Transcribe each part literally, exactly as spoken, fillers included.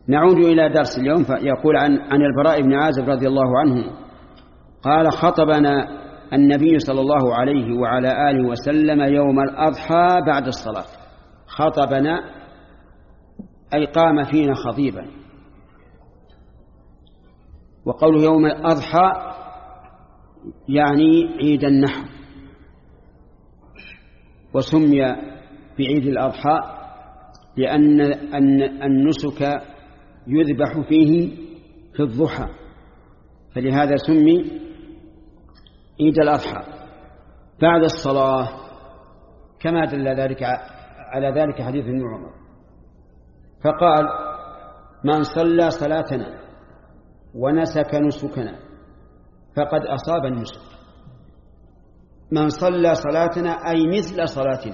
نعود إلى درس اليوم. فيقول عن, عن البراء بن عازب رضي الله عنه قال خطبنا النبي صلى الله عليه وعلى آله وسلم يوم الأضحى بعد الصلاة. خطبنا أي قام فينا خطيبا. وقوله يوم الأضحى يعني عيد النحر، وسمي بعيد الأضحى لأن النسك يذبح فيه في الضحى، فلهذا سمي عيد الأضحى بعد الصلاة، كما دل ذلك على ذلك حديث ابن عمر. فقال من صلى صلاتنا ونسك نسكنا فقد أصاب النسك. من صلى صلاتنا أي مثل صلاتنا،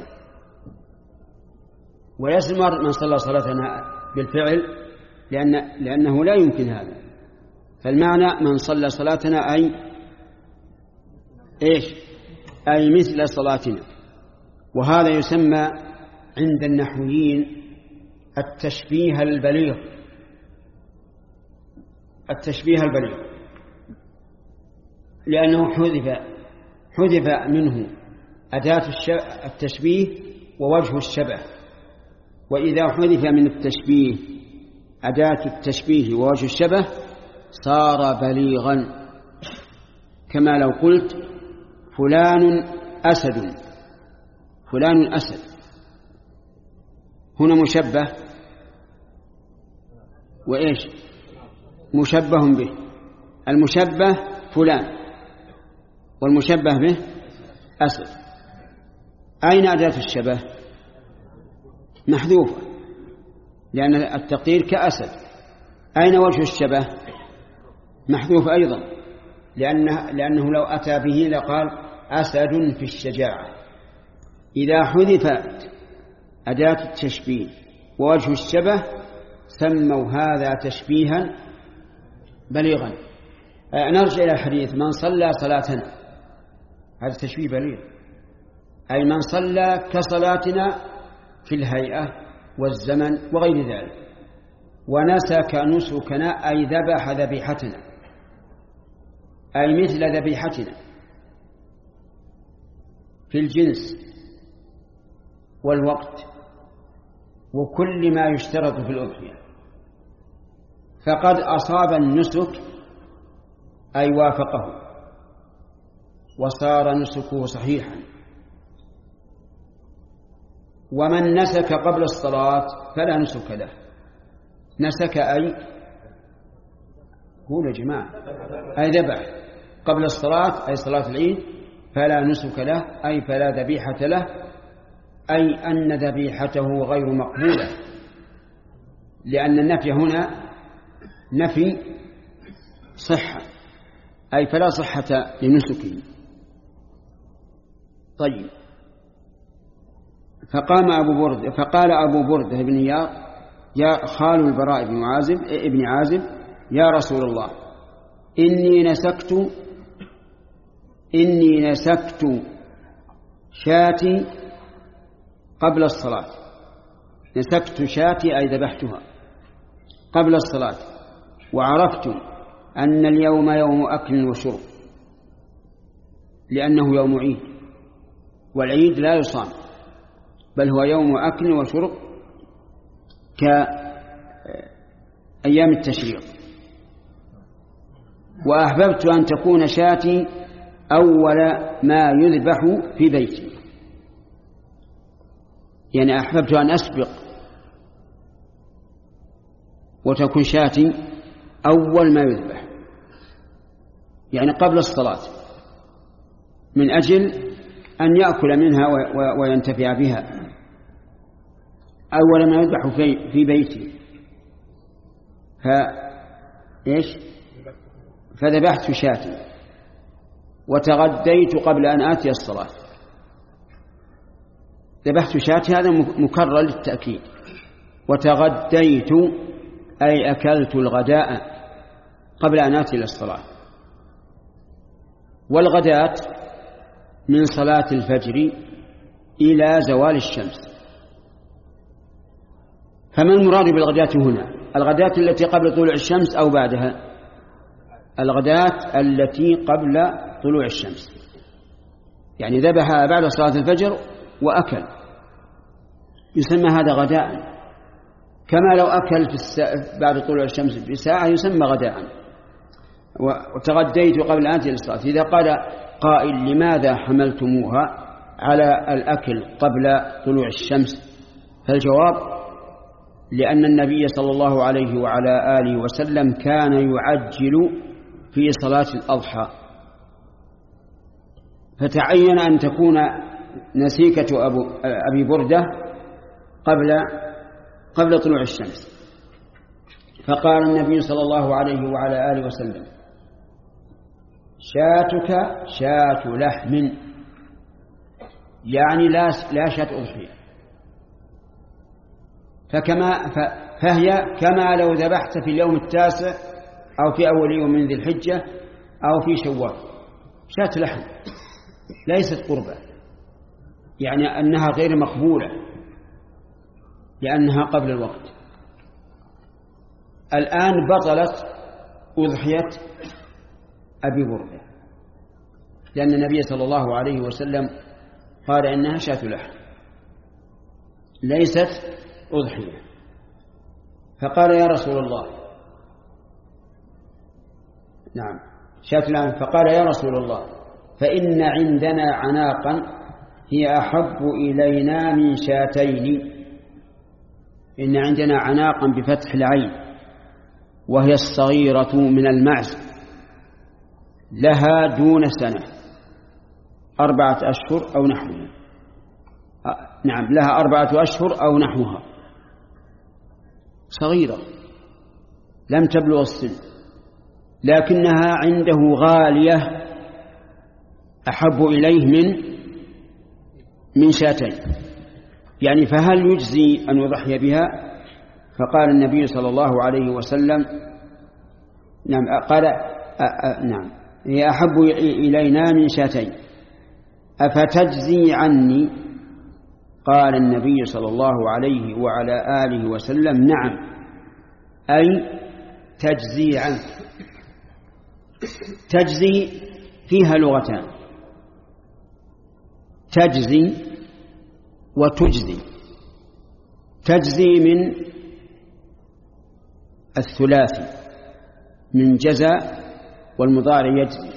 ويسمر من صلى صلاتنا بالفعل لأن لأنه لا يمكن هذا. فالمعنى من صلى صلاتنا أي إيش؟ أي مثل صلاتنا. وهذا يسمى عند النحويين التشبيه البليغ. التشبيه البليغ لأنه حذف حذف منه أداة التشبيه ووجه الشبه. وإذا حذف من التشبيه أداة التشبيه ووجه الشبه صار بليغا، كما لو قلت فلان أسد. فلان أسد هنا مشبه وإيش؟ مشبه به. المشبه فلان والمشبه به أسد. أين أداة الشبه؟ محذوفة لأن التقدير كأسد. أين وجه الشبه؟ محذوف أيضا لأنه, لأنه لو أتى به لقال أسد في الشجاعة. إذا حذفت أداة التشبيه ووجه الشبه سموا هذا تشبيها بليغا. نرجع إلى الحديث من صلى صلاتنا، هذا تشبيه بليغ، أي من صلى كصلاتنا في الهيئة والزمن وغير ذلك. ونسك نسكنا أي ذبح ذبيحتنا، أي مثل ذبيحتنا في الجنس والوقت وكل ما يشترط في الأضحية. فقد أصاب النسك أي وافقه وصار نسكه صحيحا. ومن نسك قبل الصلاة فلا نسك له. نسك أي قول يا جماعة أي ذبح قبل الصلاة أي صلاة العيد، فلا نسك له أي فلا ذبيحة له، أي أن ذبيحته غير مقبولة، لأن النفي هنا نفي صحة، أي فلا صحة لنسكه. طيب. فقام أبو برد فقال أبو بردة بن يار يا خال البراء بن عازب ابن عازب يا رسول الله إني نسكت إني نسكت شاتي قبل الصلاة. نسكت شاتي أي ذبحتها قبل الصلاة، وعرفت أن اليوم يوم أكل وشرب لأنه يوم عيد، والعيد لا يصام بل هو يوم أكل وشرب كأيام التشريق. وأحببت أن تكون شاتي أول ما يذبح في بيتي، يعني أحببت أن أسبق وتكون شاتي أول ما يذبح، يعني قبل الصلاة، من أجل أن يأكل منها وينتفع بها أول ما يذبح في بيتي. فإيش؟ فذبحت شاتي وتغديت قبل أن آتي الصلاة. ذبحت شاتي هذا مكرر للتأكيد. وتغديت أي أكلت الغداء قبل أن آتي للصلاة. والغداة من صلاة الفجر إلى زوال الشمس. فما المراد بالغداة هنا؟ الغداة التي قبل طلوع الشمس أو بعدها؟ الغداة التي قبل طلوع الشمس، يعني ذبح بعد صلاة الفجر وأكل، يسمى هذا غداء، كما لو أكل في السا... بعد طلوع الشمس بساعة يسمى غداء. وتغديت قبل أن أتي للصلاة. إذا قال قائل لماذا حملتموها على الأكل قبل طلوع الشمس؟ فالجواب لأن النبي صلى الله عليه وعلى آله وسلم كان يعجل في صلاة الأضحى، فتعين أن تكون نسيكة أبو أبي بردة قبل قبل طلوع الشمس. فقال النبي صلى الله عليه وعلى آله وسلم: شاتك شاة لحم، يعني لا لا شاة أضحية، فكما فهي كما لو ذبحت في اليوم التاسع أو في أول يوم من ذي الحجة أو في شوال، شاة لحم ليست قربة، يعني أنها غير مقبولة لأنها قبل الوقت. الآن بطلت أضحية أبي بردة، لأن النبي صلى الله عليه وسلم قال إنها شاة لحم ليست أضحية. فقال: يا رسول الله، نعم شاة لحم. فقال: يا رسول الله، فإن عندنا عناقا هي أحب إلينا من شاتين. إن عندنا عناقا بفتح العين، وهي الصغيرة من المعز، لها دون سنة، أربعة أشهر أو نحوها. نعم لها أربعة أشهر أو نحوها، صغيرة لم تبلغ السن، لكنها عنده غالية أحب إليه من من شاتين، يعني فهل يجزي أن يضحي بها؟ فقال النبي صلى الله عليه وسلم: نعم قال أ أ نعم هي أحب إلينا من شاتين، أفتجزي عني؟ قال النبي صلى الله عليه وعلى آله وسلم: نعم، أي تجزي عنك. تجزي فيها لغتان: تجزي وتجزي. تجزي من الثلاثي، من جزاء، والمضارع يجزي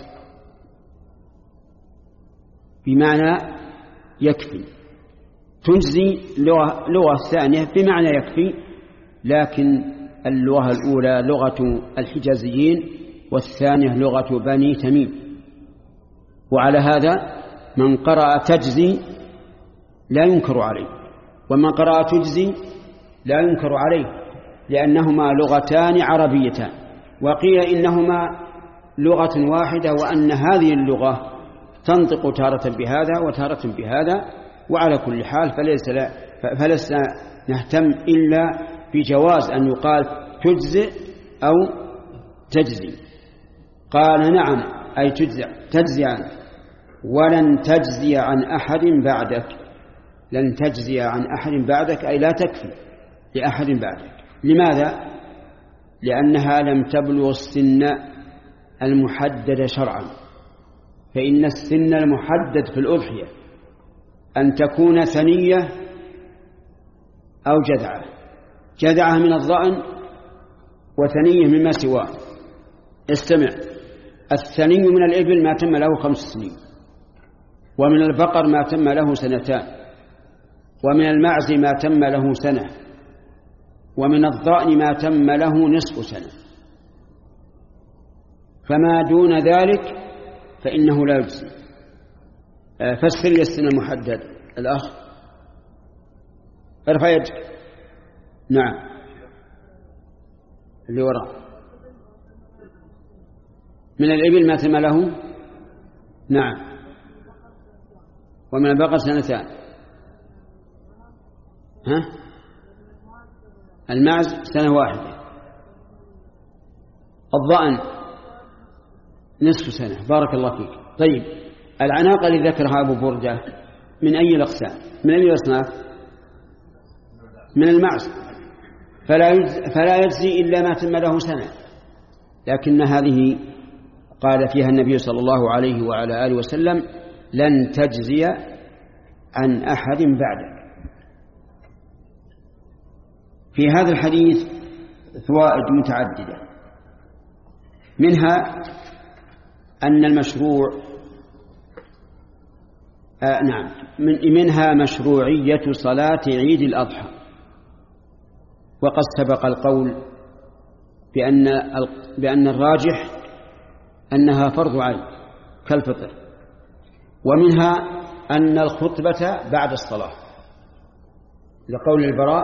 بمعنى يكفي. تجزي لغة, لغة ثانية بمعنى يكفي، لكن اللغة الأولى لغة الحجازيين والثانية لغة بني تميم. وعلى هذا من قرأ تجزي لا ينكر عليه، ومن قرأ تجزي لا ينكر عليه، لأنهما لغتان عربيتان. وقيل إنهما لغة واحدة، وأن هذه اللغة تنطق تارة بهذا وتارة بهذا. وعلى كل حال فليس لا فلسنا نهتم إلا بجواز أن يقال تجزئ أو تجزي. قال: نعم، أي تجزي, تجزي عنك، ولن تجزي عن أحد بعدك. لن تجزي عن أحد بعدك أي لا تكفي لأحد بعدك. لماذا؟ لأنها لم تبلغ السن المحدد شرعا، فإن السن المحدد في الأضحية أن تكون ثنية أو جذعة، جذعة من الضأن وثنية مما سواه. استمع: الثني من الإبل ما تم له خمس سنين، ومن البقر ما تم له سنتان، ومن المعز ما تم له سنة، ومن الضأن ما تم له نصف سنة. فما دون ذلك فإنه لا يجزي. فسر لي السن المحدد. الأخ ارفع يدك. نعم اللي وراء. من الإبل ما تم له، نعم، ومن البقر سنتان. ها؟ المعز سنة واحدة، الضأن نصف سنة. بارك الله فيك. طيب، العناقة اللي ذكرها أبو بردة من أي الأقسام؟ من أي الأصناف؟ من المعز. فلا فلا يجزي إلا ما تم له سنة. لكن هذه قال فيها النبي صلى الله عليه وعلى آله وسلم: لن تجزي عن أحد بعدك. في هذا الحديث فوائد متعددة، منها أن المشروع آه نعم من منها مشروعية صلاة عيد الأضحى، وقد سبق القول بأن بأن الراجح أنها فرض عين كالفطر. ومنها أن الخطبة بعد الصلاة، لقول البراء: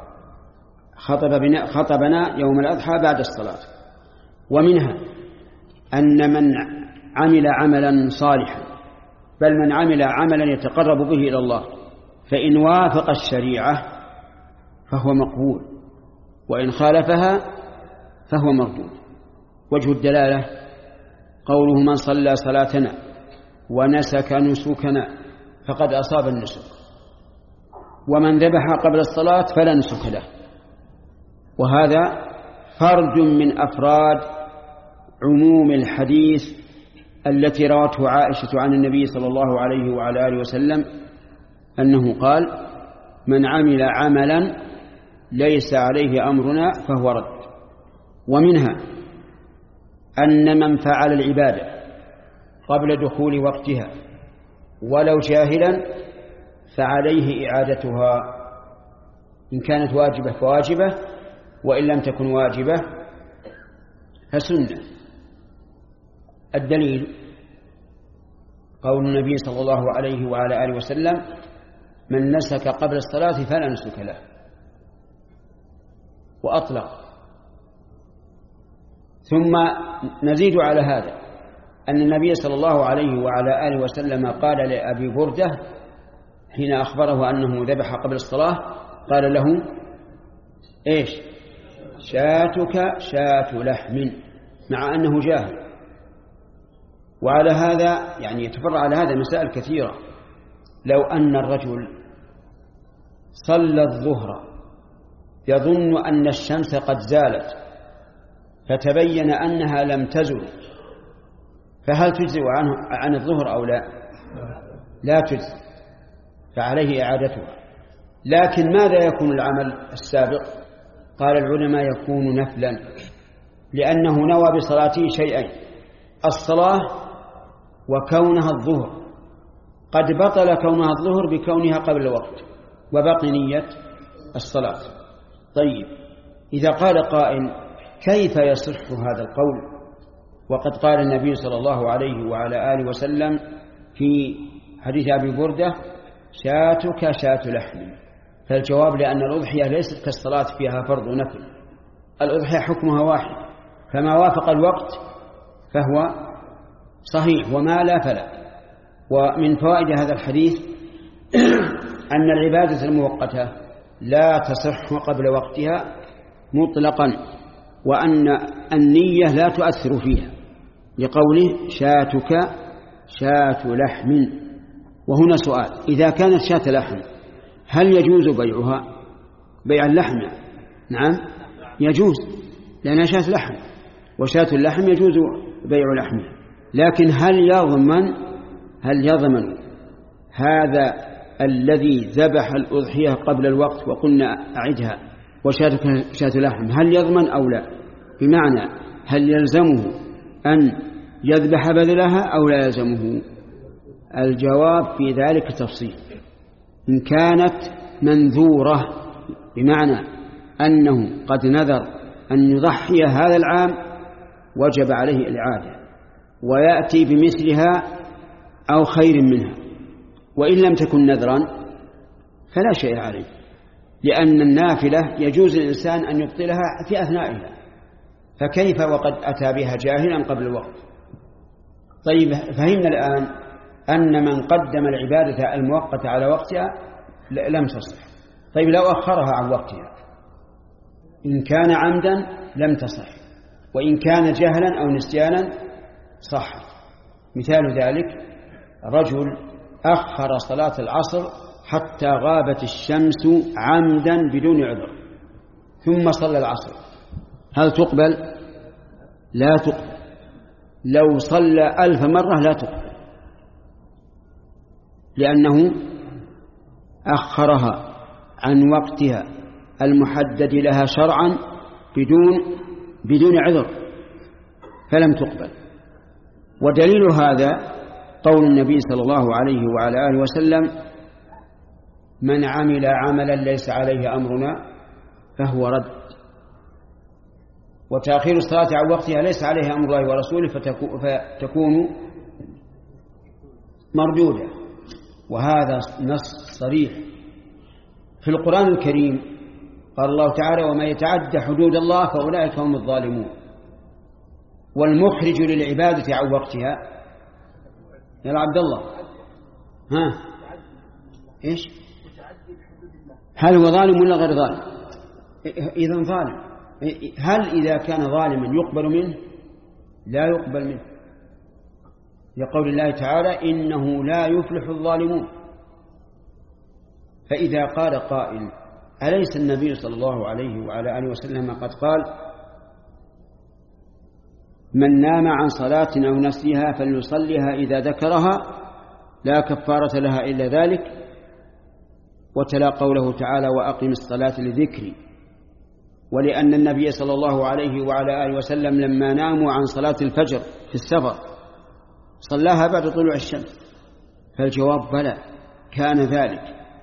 خطب خطبنا يوم الأضحى بعد الصلاة. ومنها أن من عمل عملا صالحا، بل من عمل عملا يتقرب به إلى الله، فإن وافق الشريعة فهو مقبول، وإن خالفها فهو مردود. وجه الدلالة قوله: من صلى صلاتنا ونسك نسكنا فقد أصاب النسك، ومن ذبح قبل الصلاة فلا نسك له. وهذا فرد من أفراد عموم الحديث التي روته عائشة عن النبي صلى الله عليه وعلى آله وسلم أنه قال: من عمل عملا ليس عليه أمرنا فهو رد. ومنها أن من فعل العبادة قبل دخول وقتها ولو جاهلا فعليه إعادتها، إن كانت واجبة فواجبة، وإن لم تكن واجبة فسنة. الدليل قول النبي صلى الله عليه وعلى آله وسلم: من نسك قبل الصلاة فلا نسك له، وأطلق. ثم نزيد على هذا أن النبي صلى الله عليه وعلى آله وسلم قال لأبي بردة حين أخبره أنه ذبح قبل الصلاة، قال له: إيش؟ شاتك شات لحم، مع أنه جاهل. وعلى هذا يعني يتفرع على هذا مسائل كثيرة. لو أن الرجل صلى الظهر يظن أن الشمس قد زالت فتبين أنها لم تزل، فهل تجزئ عنه عن الظهر أو لا؟ لا تجزئ، فعليه إعادتها. لكن ماذا يكون العمل السابق؟ قال العلماء: يكون نفلا، لأنه نوى بصلاته شيئين: الصلاة وكونها الظهر. قد بطل كونها الظهر بكونها قبل الوقت، وبقي نية الصلاة. طيب، إذا قال قائل: كيف يصح هذا القول وقد قال النبي صلى الله عليه وعلى آله وسلم في حديث أبي بردة: شاتك شات لحم؟ فالجواب: لأن الأضحية ليست كالصلاة فيها فرض ونفل، الأضحية حكمها واحد، فما وافق الوقت فهو صحيح، وما لا فلا. ومن فوائد هذا الحديث أن العبادة المؤقتة لا تصح قبل وقتها مطلقا، وأن النية لا تؤثر فيها، لقوله: شاتك شات لحم. وهنا سؤال: إذا كانت شات لحم هل يجوز بيعها؟ بيع اللحم نعم يجوز، لأنها شات لحم، وشات اللحم يجوز بيع لحمها. لكن هل يضمن هل يضمن هذا الذي ذبح الأضحية قبل الوقت وقلنا أعدها وشاتك شات لحم، هل يضمن أو لا؟ بمعنى هل يلزمه أن يذبح بدلها أو لا يلزمه؟ الجواب في ذلك تفصيل. إن كانت منذورة بمعنى أنه قد نذر أن يضحي هذا العام وجب عليه الإعادة ويأتي بمثلها أو خير منها. وإن لم تكن نذرا فلا شيء عليه، لأن النافلة يجوز الإنسان أن يبطلها في أثنائها، فكيف وقد أتى بها جاهلا قبل الوقت؟ طيب، فهمنا الآن أن من قدم العبادة المؤقتة على وقتها لم تصح. طيب، لو أخرها عن وقتها إن كان عمدا لم تصح، وإن كان جهلا أو نسيانا صح. مثال ذلك: رجل أخر صلاة العصر حتى غابت الشمس عمدا بدون عذر، ثم صلى العصر هل تقبل؟ لا تقبل. لو صلى ألف مرة لا تقبل، لأنه أخرها عن وقتها المحدد لها شرعا بدون بدون عذر فلم تقبل. ودليل هذا قول النبي صلى الله عليه وعلى آله وسلم: من عمل عملا ليس عليه أمرنا فهو رد. وتأخير الصلاة عن وقتها ليس عليه أمر الله ورسوله فتكون مردودة. وهذا نص صريح في القرآن الكريم. قال الله تعالى: ومن يتعد حدود الله فأولئك هم الظالمون. والمخرج للعبادة عن وقتها يا عبد الله ها إيش؟ هل هو ظالم ولا غير ظالم؟ إذن ظالم. هل إذا كان ظالما يقبل منه؟ لا يقبل منه، لقول الله تعالى: إنه لا يفلح الظالمون. فإذا قال قائل: أليس النبي صلى الله عليه وعلى آله وسلم قد قال: من نام عن صلاة أو نسيها فليصليها إذا ذكرها لا كفارة لها إلا ذلك، وتلا قوله تعالى: وأقم الصلاة لذكري. ولأن النبي صلى الله عليه وعلى آله وسلم لما ناموا عن صلاة الفجر في السفر صلاها بعد طلوع الشمس، فالجواب بلى كان ذلك،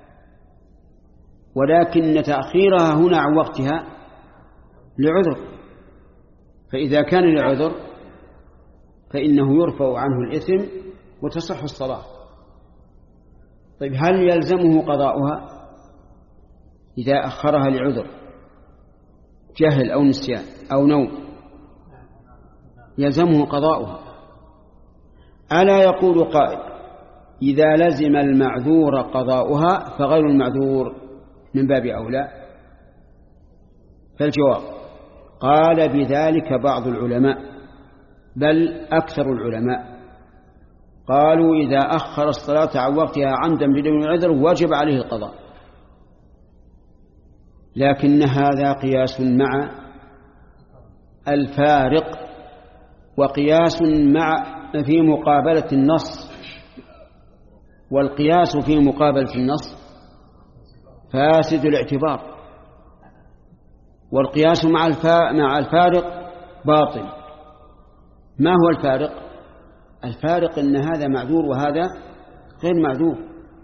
ولكن تأخيرها هنا عن وقتها لعذر. فإذا كان لعذر فإنه يرفع عنه الإثم وتصح الصلاة. طيب هل يلزمه قضاؤها إذا أخرها لعذر جهل أو نسيان أو نوم؟ يلزمه قضاؤها. ألا يقول قائل: إذا لزم المعذور قضاؤها فغير المعذور من باب أولى؟ فالجواب: قال بذلك بعض العلماء، بل أكثر العلماء قالوا: إذا أخر الصلاة عن وقتها عمدا بدون عذر وجب عليه القضاء. لكن هذا قياس مع الفارق، وقياس مع في مقابلة النص، والقياس في مقابلة النص فاسد الاعتبار، والقياس مع مع الفارق باطل. ما هو الفارق؟ الفارق أن هذا معذور وهذا غير معذور،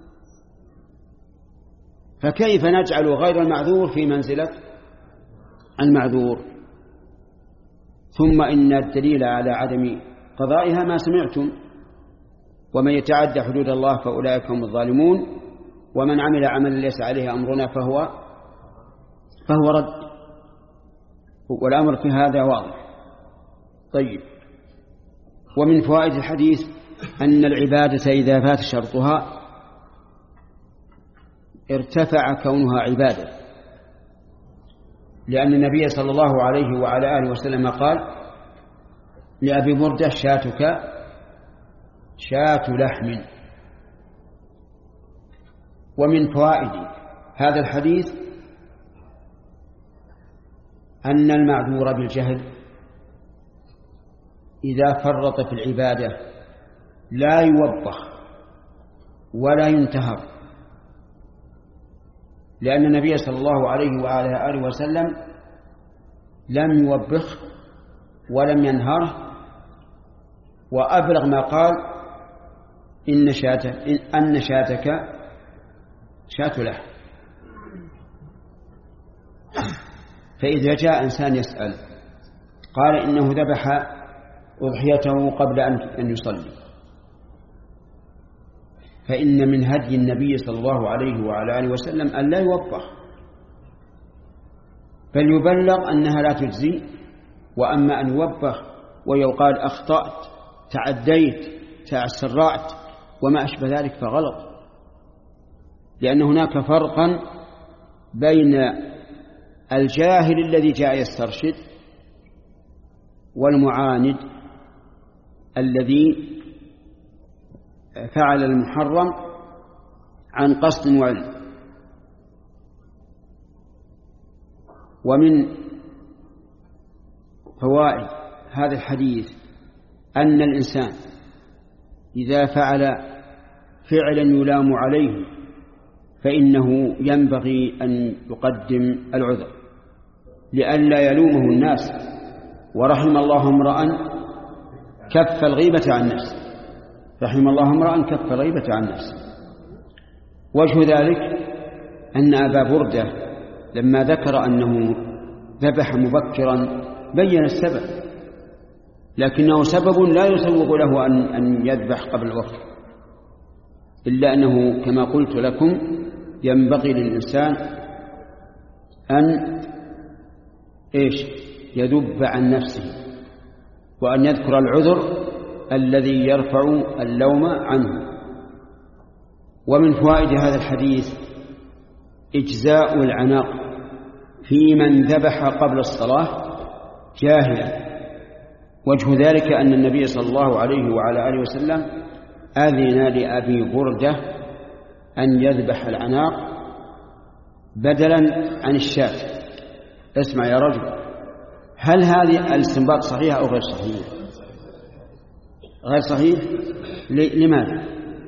فكيف نجعل غير المعذور في منزلة المعذور؟ ثم إن الدليل على عدم قضائها ما سمعتم: ومن يتعدى حدود الله فأولئك هم الظالمون، ومن عمل عملا ليس عليه أمرنا فهو فهو رد. والأمر في هذا واضح. طيب، ومن فوائد الحديث أن العبادة إذا فات شرطها ارتفع كونها عبادة، لأن النبي صلى الله عليه وعلى آله وسلم قال لأبي بردة: شاتك شاة لحم. ومن فوائد هذا الحديث أن المعذور بالجهل إذا فرط في العبادة لا يوبخ ولا ينتهر، لأن النبي صلى الله عليه وعلى آله وسلم لم يوبخ ولم ينهره، وأبلغ ما قال: إن شاتك أن شاتك شاة له. فإذا جاء إنسان يسأل قال إنه ذبح أضحيته قبل أن يصلي، فإن من هدي النبي صلى الله عليه وعلى آله وسلم أن لا يوبخ، بل يبلغ أنها لا تجزي. وأما أن يوبخ ويقال أخطأت، تعديت، تسرعت وما أشبه ذلك فغلط، لأن هناك فرقا بين الجاهل الذي جاء يسترشد والمعاند الذي فعل المحرم عن قصد وعلم. ومن فوائد هذا الحديث أن الإنسان إذا فعل فعلا يلام عليه فإنه ينبغي أن يقدم العذر لئلا يلومه الناس. ورحم الله امرأ كف الغيبة عن نفسه، رحم الله امرأ كف الغيبة عن نفسه. وجه ذلك أن أبا بردة لما ذكر أنه ذبح مبكرا بين السبب، لكنه سبب لا يسوغ له أن يذبح قبل الوقت، إلا أنه كما قلت لكم ينبغي للإنسان أن إيش يذب عن نفسه وأن يذكر العذر الذي يرفع اللوم عنه. ومن فوائد هذا الحديث إجزاء العناق في من ذبح قبل الصلاة جاهلا. وجه ذلك أن النبي صلى الله عليه وعلى آله وسلم أذن لأبي بردة أن يذبح العناق بدلا عن الشاة. اسمع يا رجل، هل هذه الاستنباط صحيح أو غير صحيح؟ غير صحيح. لماذا؟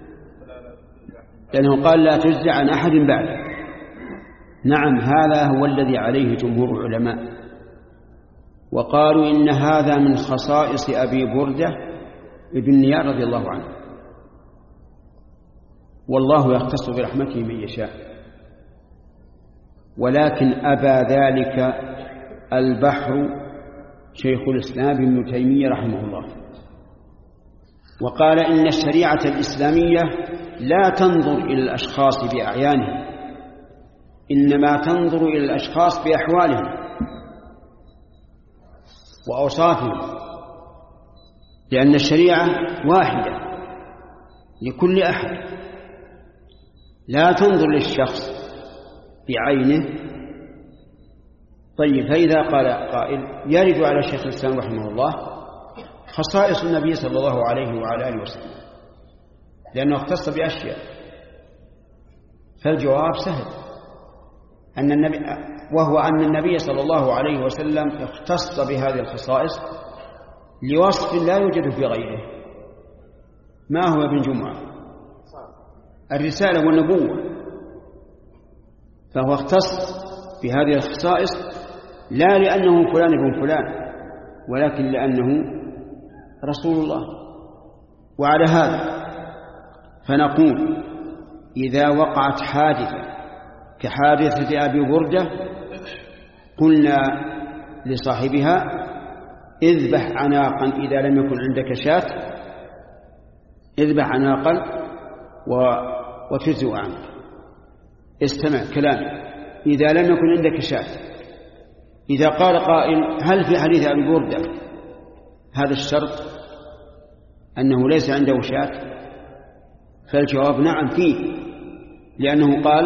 لأنه قال لا تجزع عن أحد بعده. نعم، هذا هو الذي عليه جمهور العلماء، وقالوا إن هذا من خصائص أبي بردة ابن نيار رضي الله عنه، والله يختص برحمته من يشاء. ولكن أبى ذلك البحر شيخ الإسلام ابن تيمية رحمه الله، وقال إن الشريعة الإسلامية لا تنظر إلى الأشخاص بأعيانهم، إنما تنظر إلى الأشخاص بأحوالهم وأوصافهم، لأن الشريعة واحدة لكل أحد، لا تنظر للشخص بعينه. طيب، فإذا قال قائل يرد على شيخ الإسلام رحمه الله خصائص النبي صلى الله عليه وعلى آله وسلم لأنه اختص بأشياء، فالجواب سهل، أن النبي وهو أن النبي صلى الله عليه وسلم اختص بهذه الخصائص لوصف لا يوجد في غيره. ما هو ابن جمعة؟ الرسالة والنبوة، فهو اختص بهذه الخصائص لا لأنه فلان ابن فلان، ولكن لأنه رسول الله. وعلى هذا فنقول إذا وقعت حادثة كحادثة أبي بردة قلنا لصاحبها اذبح عناقا إذا لم يكن عندك شاة، اذبح عناقا وتجزئ عنك. استمع كلامي، إذا لم يكن عندك شاة. إذا قال قائل هل في حديث أبي بردة هذا الشرط أنه ليس عنده شاة؟ فالجواب نعم فيه، لأنه قال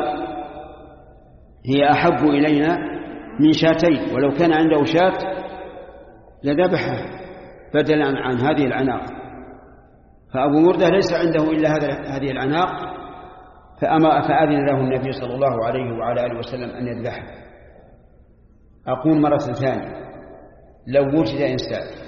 هي أحب إلينا من شاتين، ولو كان عنده شاة لذبحها بدلا عن هذه العناق. فأبو بردة ليس عنده إلا هذه العناق، فأذن له النبي صلى الله عليه وعلى آله وسلم أن يذبحها. أقول مرة ثانية، لو وجد إنسان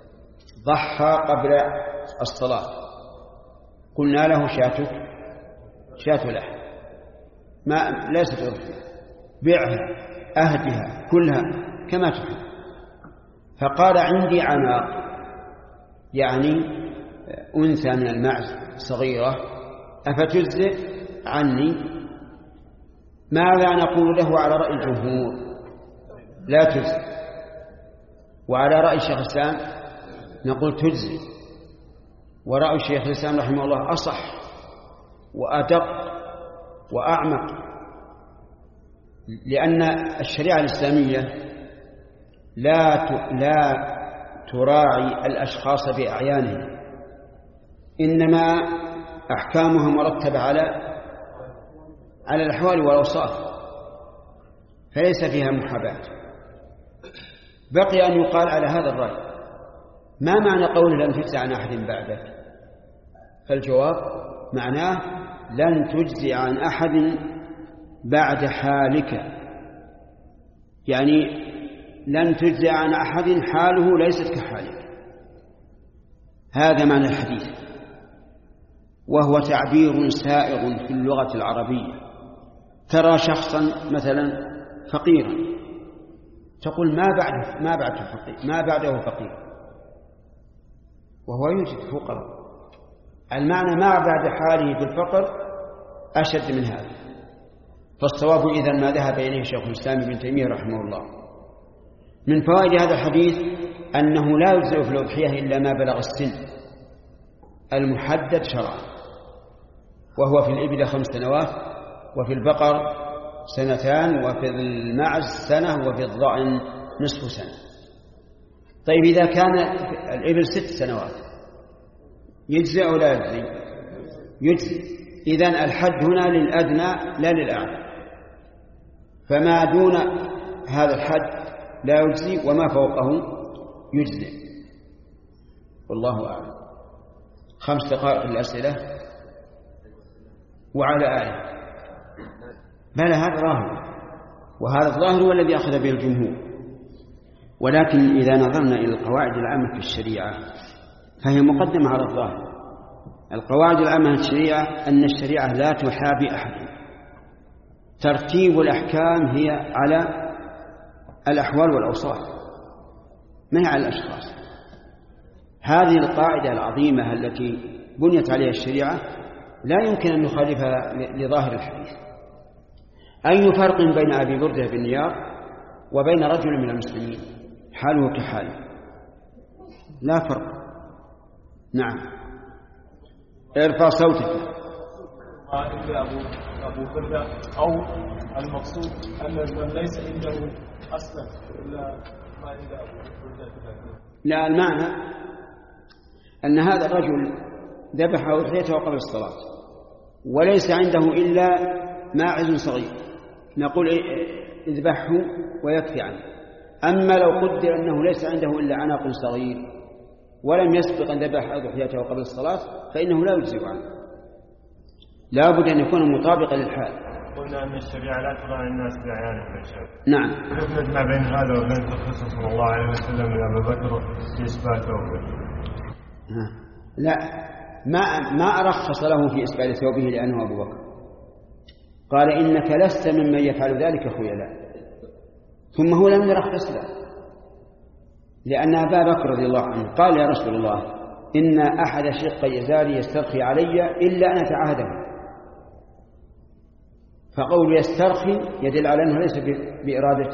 ضحى قبل الصلاة قلنا له شاتك شاة لحم ما ليست أضحية، بيعها أهدها كلها كما تحب. فقال عندي عناق، يعني أنثى من المعز صغيرة، أفتجزئ عني؟ ماذا نقول له على رأي الجمهور؟ لا تجزئ. وعلى رأي الشيخ الإسلام نقول تجزئ. ورأي الشيخ الإسلام رحمه الله أصح وأدق وأعمق، لأن الشريعة الإسلامية لا لا تراعي الأشخاص بأعيانهم، إنما أحكامها مرتبة على على الأحوال والأوصاف، فليس فيها محاباة. بقي أن يقال على هذا الرأي ما معنى قوله لن تجزي عن أحد بعدك؟ فالجواب معناه لن تجزي عن أحد بعد حالك، يعني لن تجزى عن أحد حاله ليست كحالك. هذا معنى الحديث، وهو تعبير سائغ في اللغة العربية. ترى شخصا مثلا فقيرا تقول ما بعده ما بعده فقير ما بعده فقير وهو يوجد فقراء. المعنى ما بعد حاله بالفقر أشد من هذا. فالصواب إذن ما ذهب إليه شيخ الإسلام ابن تيمية رحمه الله. من فوائد هذا الحديث أنه لا يجزئ في الأضحية إلا ما بلغ السن المحدد شرعا، وهو في الإبل خمس سنوات، وفي البقر سنتان، وفي المعز سنة، وفي الضأن نصف سنة. طيب إذا كان الإبل ست سنوات يجزئ أو لا يجزئ؟ يجزئ. إذن الحد هنا للأدنى لا للأعلى، فما دون هذا الحد لا يجزئ وما فوقه يجزئ. والله أعلم. خمس دقائق للأسئلة وعلى آية. بل هذا ظاهر، وهذا الظاهر هو الذي أخذ به الجمهور. ولكن إذا نظرنا إلى القواعد العامة في الشريعة فهي مقدمة على الظاهر. القواعد العامة في الشريعة أن الشريعة لا تحابي أحد، ترتيب الأحكام هي على الأحوال والأوصاف ما هي على الأشخاص. هذه القاعدة العظيمة التي بنيت عليها الشريعة لا يمكن أن نخالفها لظاهر الحديث. أي فرق بين أبي بردة بن نيار وبين رجل من المسلمين حاله كحاله؟ لا فرق. نعم. ارفع صوتك. أبو بردة أو المقصود أن من ليس عنده أصلا إلا ما عند أبو بردة. لا، المعنى أن هذا الرجل ذبح أضحيته قبل الصلاة وليس عنده إلا ماعز صغير، نقول اذبحه ويكفي عنه. أما لو قدر أنه ليس عنده إلا عناق صغير ولم يسبق أن ذبح أضحيته قبل الصلاة فإنه لا يجزئ عنه، لا بد أن يكون مطابقا للحال. قلنا أن الشريعة لا ترى الناس بعيانهم يا شيخ. نعم. كيف نجمع بين هذا وبين تخصص صلى الله عليه وسلم لأبي بكر في إسبال ثوبه؟ لا، ما ما أرخص له في إسبال ثوبه لأنه أبو بكر. قال إنك لست ممن يفعل ذلك خيلاء، ثم هو لم يرخص له لأن أبا بكر رضي الله عنه قال يا رسول الله إن أحد شق يزاري يسترخي علي إلا أن أتعاهده. فقول يسترخي يدل على أنه ليس بإرادته،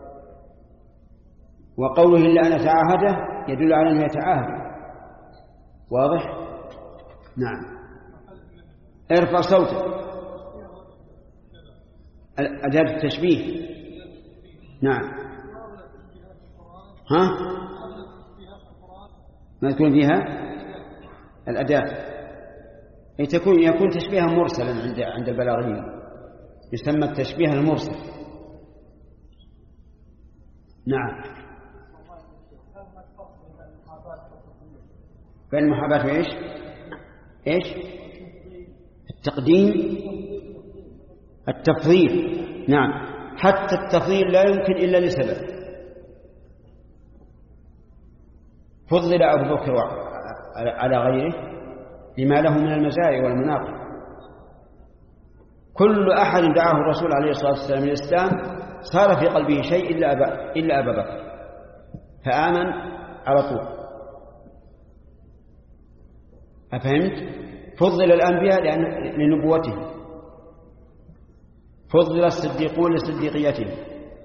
وقوله إلا أن أتعاهده يدل على أنه يتعاهد. واضح؟ نعم. ارفع صوتك. أداة التشبيه. نعم. ها؟ ما تكون فيها الأداة تكون يكون تشبيها مرسلا عند عند البلاغيين، يسمى التشبيه المرسل. نعم. بين المحاباة وإيش؟ إيش؟ التقديم، التفضيل. نعم. حتى التفضيل لا يمكن إلا لسبب. فضل أبو بكر على غيره لما له من المزايا والمناقب. كل أحد دعاه الرسول عليه الصلاة والسلام الإسلام صار في قلبه شيء إلا أبا, إلا أبا بكر، فآمن على طول. أفهمت؟ فضل الأنبياء لنبوتهم، فضل الصديقون لصديقيتهم،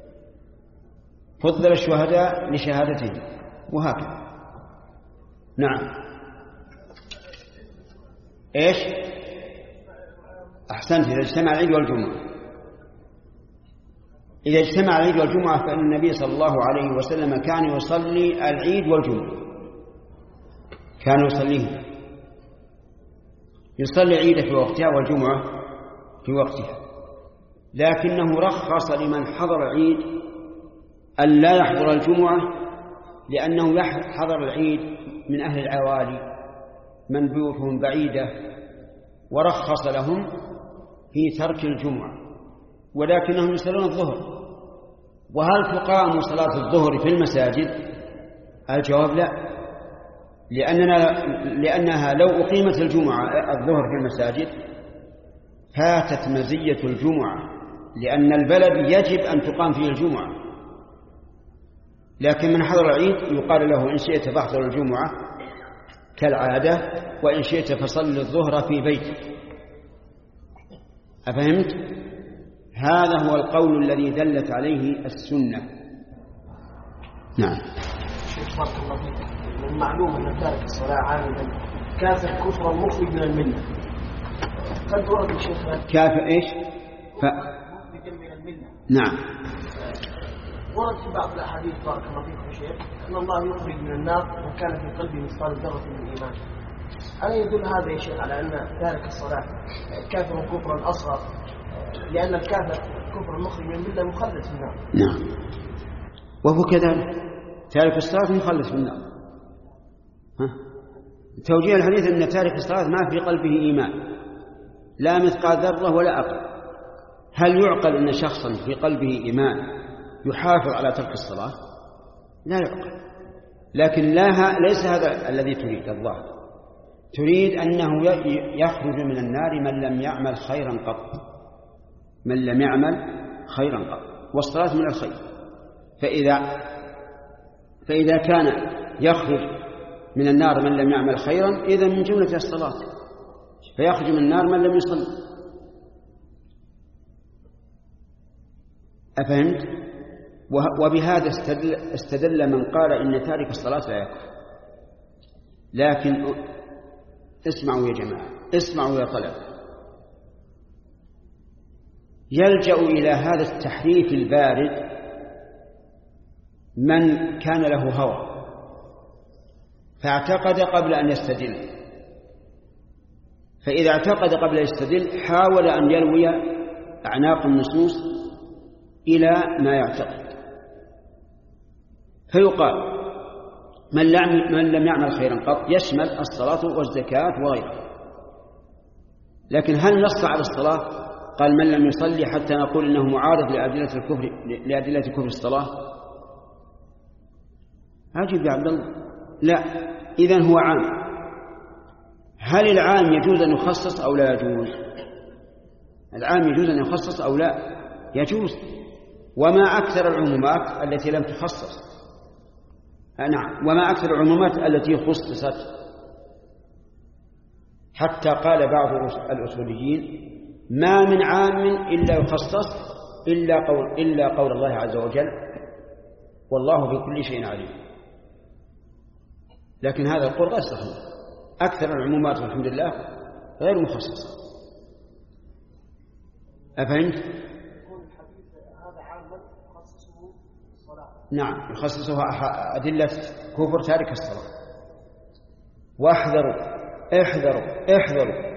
فضل الشهداء لشهادتهم، وهكذا. نعم. إيش؟ أحسنت. إذا اجتمع العيد والجمعة إذا اجتمع العيد والجمعة فإن النبي صلى الله عليه وسلم كان يصلي العيد والجمعة، كان يصليه يصلي العيد في وقتها والجمعة في وقتها، لكنه رخص لمن حضر العيد أن لا يحضر الجمعة، لأنه حضر العيد من أهل العوالي من بيوتهم بعيدة، ورخص لهم في ترك الجمعة، ولكنهم يصلون الظهر وهل تقام صلاة الظهر في المساجد؟ الجواب لا، لأننا لأنها لو أقيمت الجمعة الظهر في المساجد فاتت مزية الجمعة، لأن البلد يجب أن تقام فيه الجمعة، لكن من حضر العيد يقال له إن شئت فاحضر الجمعة كالعادة، وإن شئت فصل الظهر في بيتك. أفهمت؟ هذا هو القول الذي دلت عليه السنة. نعم. شيخ بارك الله فيك، من معلوم أن تارك الصلاة عامدا كافر كفرا مخرج من الملة. قد ورد الشيخ كافر إيش؟ ف... مخرج من الملة. نعم. ورد في بعض الأحاديث بارك الله فيكم شيخ أن الله يخرج من النار من كان في قلبه مثقال ذرة من الإيمان. ألا يدل هذا يا شيخ على أن تارك الصلاة كافر كفرا أصغر، لأن الكافر كفر مخرج من الملة مخلد في النار؟ نعم، وهو كذلك تارك الصلاة مخلد في النار. ها؟ توجيه الحديث أن تارك الصلاة ما في قلبه إيمان لا مثقال ذرة ولا أقل. هل يعقل أن شخصا في قلبه إيمان يحافظ على ترك الصلاة؟ لا يعقل. لكن لا ليس هذا الذي تريد الله، تريد أنه يخرج من النار من لم يعمل خيرا قط، من لم يعمل خيرا قط، والصلاة من الخير. فإذا فإذا كان يخرج من النار من لم يعمل خيرا، إذا من جملة الصلاة، فيخرج من النار من لم يصلي. أفهمت؟ وبهذا استدل, استدل من قال إن تارك الصلاة لا يكفر. لكن اسمعوا يا جماعة، اسمعوا يا طلبة، يلجأ إلى هذا التحريف البارد من كان له هوى فاعتقد قبل أن يستدل، فإذا اعتقد قبل أن يستدل حاول أن يلوي أعناق النصوص إلى ما يعتقد، فيقال من لم يعمل خيرا قط يشمل الصلاة والزكاة وغيرها. لكن هل نص على الصلاة؟ قال من لم يصلي حتى نقول إنه معارض لأدلة الكفر لأدلة كفر الصلاة؟ عجيب يا عبد الله. لا، إذن هو عام. هل العام يجوز أن يخصص أو لا يجوز؟ العام يجوز أن يخصص أو لا؟ يجوز. وما أكثر العمومات التي لم تخصص. نعم، وما أكثر العمومات التي خصصت. حتى قال بعض الأصوليين ما من عام إلا يخصص إلا قول, إلا قول الله عز وجل والله بكل شيء عليم. لكن هذا القول غير صحيح، أكثر العمومات الحمد لله غير مخصصة. أفهمت؟ نعم، يخصصها أدلة كفر تارك الصلاة. واحذروا احذروا احذروا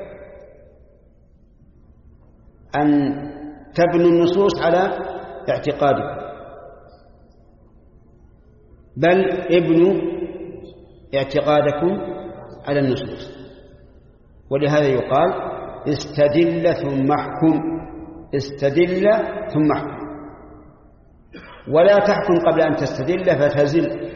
أن تبنوا النصوص على اعتقادكم، بل ابنوا اعتقادكم على النصوص. ولهذا يقال استدل ثم احكم، استدل ثم احكم، ولا تحكم قبل أن تستدل فتزل.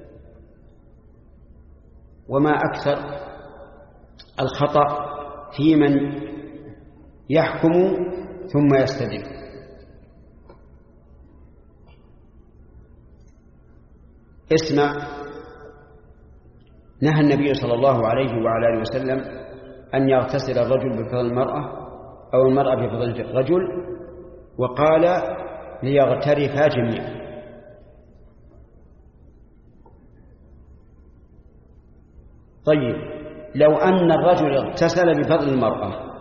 وما أكثر الخطأ في من يحكم ثم يستدل. اسمع، نهى النبي صلى الله عليه وعلى آله وسلم أن يغتسل الرجل بفضل المرأة أو المرأة بفضل الرجل، وقال ليغترفا جميعا. طيب، لو أن الرجل اغتسل بفضل المرأة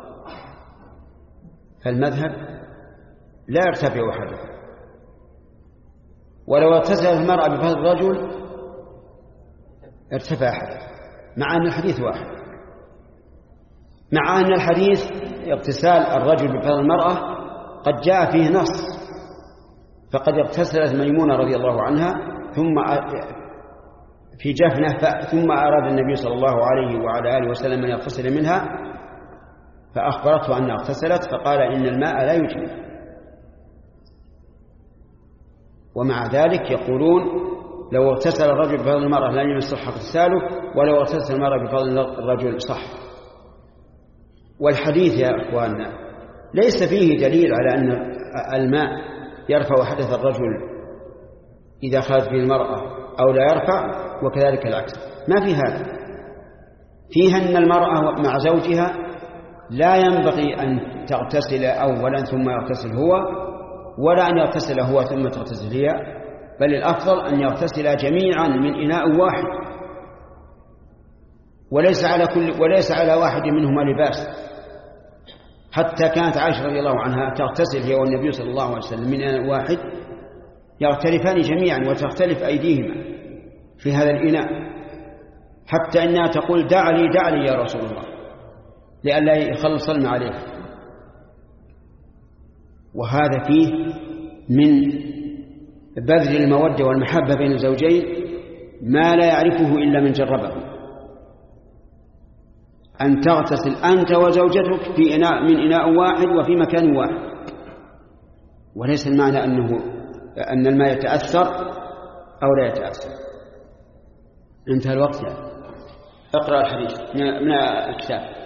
فالمذهب لا يرتفع أحده، ولو اغتسل المرأة بفضل الرجل ارتفع أحده، مع أن الحديث واحد، مع أن الحديث اغتسال الرجل بفضل المرأة قد جاء فيه نص، فقد اغتسلت ميمونة رضي الله عنها ثم في جفنة، ثم أراد النبي صلى الله عليه وعلى آله وسلم أن يغتسل منها، فأخبرته أنها اغتسلت، فقال إن الماء لا يجمع. ومع ذلك يقولون لو اغتسل الرجل بفضل المرأة لم يصح اغتساله، ولو اغتسل المرأة بفضل الرجل صح. والحديث يا أخواننا ليس فيه دليل على أن الماء يرفع حدث الرجل إذا خرج به المرأة أو لا يرفع، وكذلك العكس، ما في هذا. فيها أن المرأة مع زوجها لا ينبغي أن تغتسل أولا ثم يغتسل هو، ولا أن يغتسل هو ثم تغتسل هي، بل الأفضل أن يغتسل جميعا من إناء واحد، وليس على كل وليس على واحد منهما لباس. حتى كانت عائشة رضي الله عنها تغتسل هي والنبي صلى الله عليه وسلم من إناء واحد، يغترفان جميعا وتختلف أيديهما في هذا الإناء، حتى أنها تقول دع لي دع لي يا رسول الله لئلا يخلص الماء عليه. وهذا فيه من بذل المودة والمحبة بين الزوجين ما لا يعرفه إلا من جربه. أن تغتسل أنت وزوجتك في إناء من إناء واحد وفي مكان واحد، وليس المعنى أنه أن الماء يتأثر أو لا يتأثر. انتهى الوقت يعني. اقرأ الحديث من الكتاب.